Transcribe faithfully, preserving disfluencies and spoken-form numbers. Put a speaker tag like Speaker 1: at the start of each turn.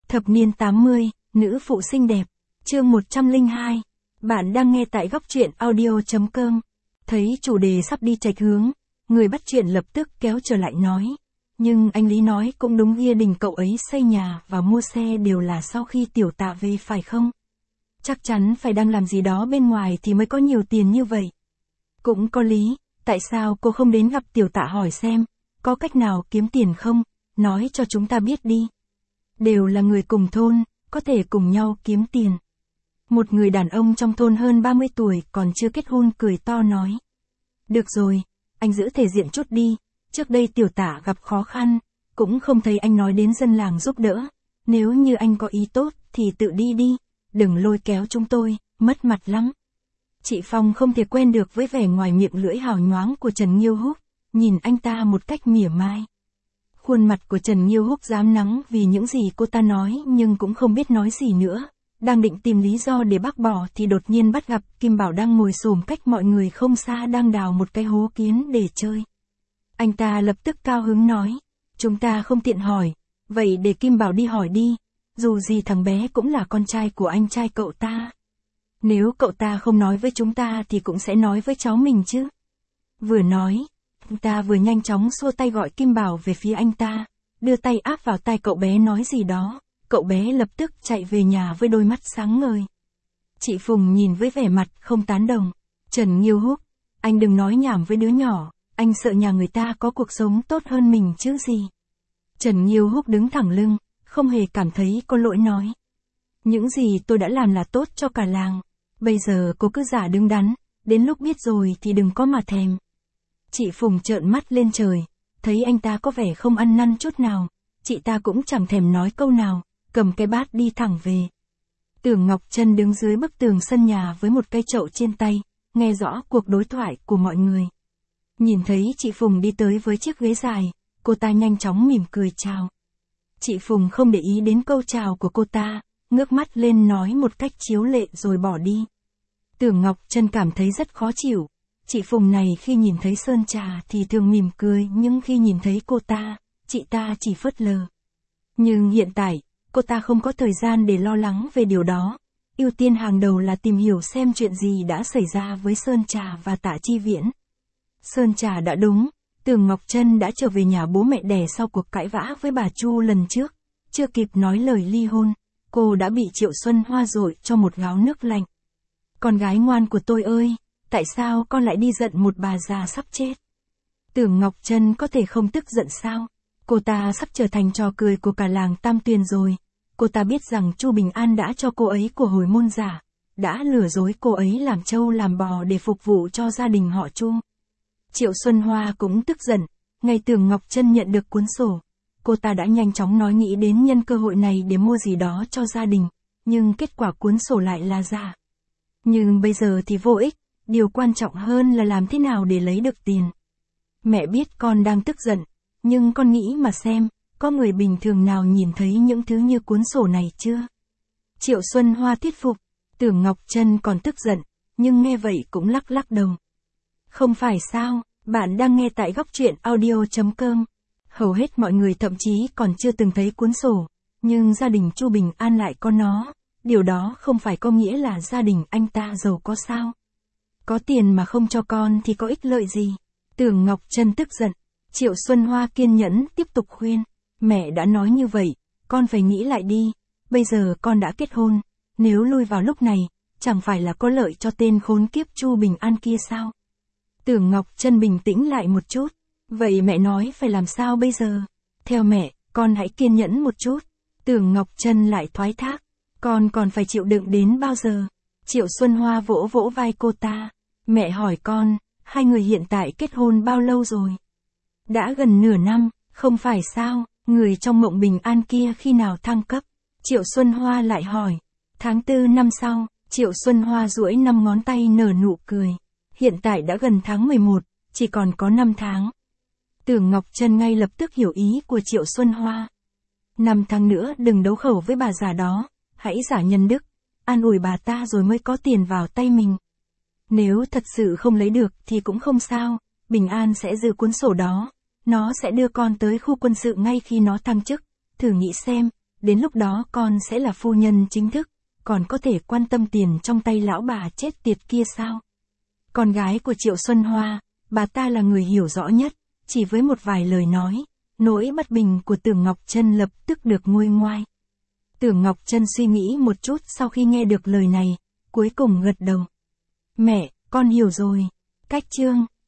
Speaker 1: Thập niên tám mươi, nữ phụ xinh đẹp. Chương một trăm lẻ hai. Bạn đang nghe tại góc truyện audio chấm com. Thấy chủ đề sắp đi chệch hướng, người bắt chuyện lập tức kéo trở lại nói. Nhưng anh Lý nói cũng đúng, gia đình cậu ấy xây nhà và mua xe đều là sau khi Tiểu Tạ về phải không? Chắc chắn phải đang làm gì đó bên ngoài thì mới có nhiều tiền như vậy. Cũng có lý, tại sao cô không đến gặp Tiểu Tạ hỏi xem, có cách nào kiếm tiền không, nói cho chúng ta biết đi. Đều là người cùng thôn, có thể cùng nhau kiếm tiền. Một người đàn ông trong thôn hơn ba mươi tuổi còn chưa kết hôn cười to nói. Được rồi, anh giữ thể diện chút đi, trước đây Tiểu Tạ gặp khó khăn, cũng không thấy anh nói đến dân làng giúp đỡ. Nếu như anh có ý tốt thì tự đi đi, đừng lôi kéo chúng tôi, mất mặt lắm. Chị Phong không thể quen được với vẻ ngoài miệng lưỡi hào nhoáng của Trần Nghiêu Húc, nhìn anh ta một cách mỉa mai. Khuôn mặt của Trần Nghiêu Húc rám nắng vì những gì cô ta nói nhưng cũng không biết nói gì nữa. Đang định tìm lý do để bác bỏ thì đột nhiên bắt gặp Kim Bảo đang ngồi xổm cách mọi người không xa đang đào một cái hố kiến để chơi. Anh ta lập tức cao hứng nói, chúng ta không tiện hỏi, vậy để Kim Bảo đi hỏi đi, dù gì thằng bé cũng là con trai của anh trai cậu ta. Nếu cậu ta không nói với chúng ta thì cũng sẽ nói với cháu mình chứ. Vừa nói, anh ta vừa nhanh chóng xua tay gọi Kim Bảo về phía anh ta, đưa tay áp vào tai cậu bé nói gì đó, cậu bé lập tức chạy về nhà với đôi mắt sáng ngời. Chị Phùng nhìn với vẻ mặt không tán đồng, Trần Nghiêu Húc, anh đừng nói nhảm với đứa nhỏ, anh sợ nhà người ta có cuộc sống tốt hơn mình chứ gì. Trần Nghiêu Húc đứng thẳng lưng, không hề cảm thấy có lỗi nói. Những gì tôi đã làm là tốt cho cả làng, bây giờ cô cứ giả đứng đắn, đến lúc biết rồi thì đừng có mà thèm. Chị Phùng trợn mắt lên trời, thấy anh ta có vẻ không ăn năn chút nào, chị ta cũng chẳng thèm nói câu nào, cầm cái bát đi thẳng về. Tưởng Ngọc Trân đứng dưới bức tường sân nhà với một cây chậu trên tay, nghe rõ cuộc đối thoại của mọi người. Nhìn thấy chị Phùng đi tới với chiếc ghế dài, cô ta nhanh chóng mỉm cười chào. Chị Phùng không để ý đến câu chào của cô ta, ngước mắt lên nói một cách chiếu lệ rồi bỏ đi. Tưởng Ngọc Trân cảm thấy rất khó chịu. Chị Phùng này khi nhìn thấy Sơn Trà thì thường mỉm cười, nhưng khi nhìn thấy cô ta, chị ta chỉ phớt lờ. Nhưng hiện tại, cô ta không có thời gian để lo lắng về điều đó. Ưu tiên hàng đầu là tìm hiểu xem chuyện gì đã xảy ra với Sơn Trà và Tạ Chi Viễn. Sơn Trà đã đúng, Tưởng Ngọc Trân đã trở về nhà bố mẹ đẻ sau cuộc cãi vã với bà Chu lần trước. Chưa kịp nói lời ly hôn, cô đã bị Triệu Xuân Hoa dội cho một gáo nước lạnh. Con gái ngoan của tôi ơi, tại sao con lại đi giận một bà già sắp chết? Tưởng Ngọc Trân có thể không tức giận sao? Cô ta sắp trở thành trò cười của cả làng Tam Tuyền rồi. Cô ta biết rằng Chu Bình An đã cho cô ấy của hồi môn giả, đã lừa dối cô ấy làm trâu làm bò để phục vụ cho gia đình họ Chu. Triệu Xuân Hoa cũng tức giận, ngày Tưởng Ngọc Trân nhận được cuốn sổ. Cô ta đã nhanh chóng nói nghĩ đến nhân cơ hội này để mua gì đó cho gia đình, nhưng kết quả cuốn sổ lại là giả. Nhưng bây giờ thì vô ích, điều quan trọng hơn là làm thế nào để lấy được tiền. Mẹ biết con đang tức giận, nhưng con nghĩ mà xem, có người bình thường nào nhìn thấy những thứ như cuốn sổ này chưa? Triệu Xuân Hoa thuyết phục, Tưởng Ngọc Trân còn tức giận, nhưng nghe vậy cũng lắc lắc đầu. Không phải sao, bạn đang nghe tại góc truyện audio chấm com. Hầu hết mọi người thậm chí còn chưa từng thấy cuốn sổ, nhưng gia đình Chu Bình An lại có nó. Điều đó không phải có nghĩa là gia đình anh ta giàu có sao? Có tiền mà không cho con thì có ích lợi gì? Tưởng Ngọc Trân tức giận. Triệu Xuân Hoa kiên nhẫn tiếp tục khuyên. Mẹ đã nói như vậy, con phải nghĩ lại đi. Bây giờ con đã kết hôn, nếu lui vào lúc này, chẳng phải là có lợi cho tên khốn kiếp Chu Bình An kia sao? Tưởng Ngọc Trân bình tĩnh lại một chút. Vậy mẹ nói phải làm sao bây giờ? Theo mẹ, con hãy kiên nhẫn một chút. Tưởng Ngọc Trân lại thoái thác. Con còn phải chịu đựng đến bao giờ? Triệu Xuân Hoa vỗ vỗ vai cô ta. Mẹ hỏi con, hai người hiện tại kết hôn bao lâu rồi? Đã gần nửa năm, không phải sao? Người trong mộng bình an kia khi nào thăng cấp? Triệu Xuân Hoa lại hỏi. Tháng tư năm sau, Triệu Xuân Hoa duỗi năm ngón tay nở nụ cười. Hiện tại đã gần tháng mười một, chỉ còn có năm tháng. Tưởng Ngọc Trân ngay lập tức hiểu ý của Triệu Xuân Hoa. Năm tháng nữa đừng đấu khẩu với bà già đó, hãy giả nhân đức, an ủi bà ta rồi mới có tiền vào tay mình. Nếu thật sự không lấy được thì cũng không sao, Bình An sẽ giữ cuốn sổ đó, nó sẽ đưa con tới khu quân sự ngay khi nó thăng chức, thử nghĩ xem, đến lúc đó con sẽ là phu nhân chính thức, còn có thể quan tâm tiền trong tay lão bà chết tiệt kia sao? Con gái của Triệu Xuân Hoa, bà ta là người hiểu rõ nhất, chỉ với một vài lời nói, nỗi bất bình của Tưởng Ngọc Trân lập tức được nguôi ngoai. Tưởng Ngọc Trân suy nghĩ một chút sau khi nghe được lời này, cuối cùng gật đầu. Mẹ, con hiểu rồi. Cách chương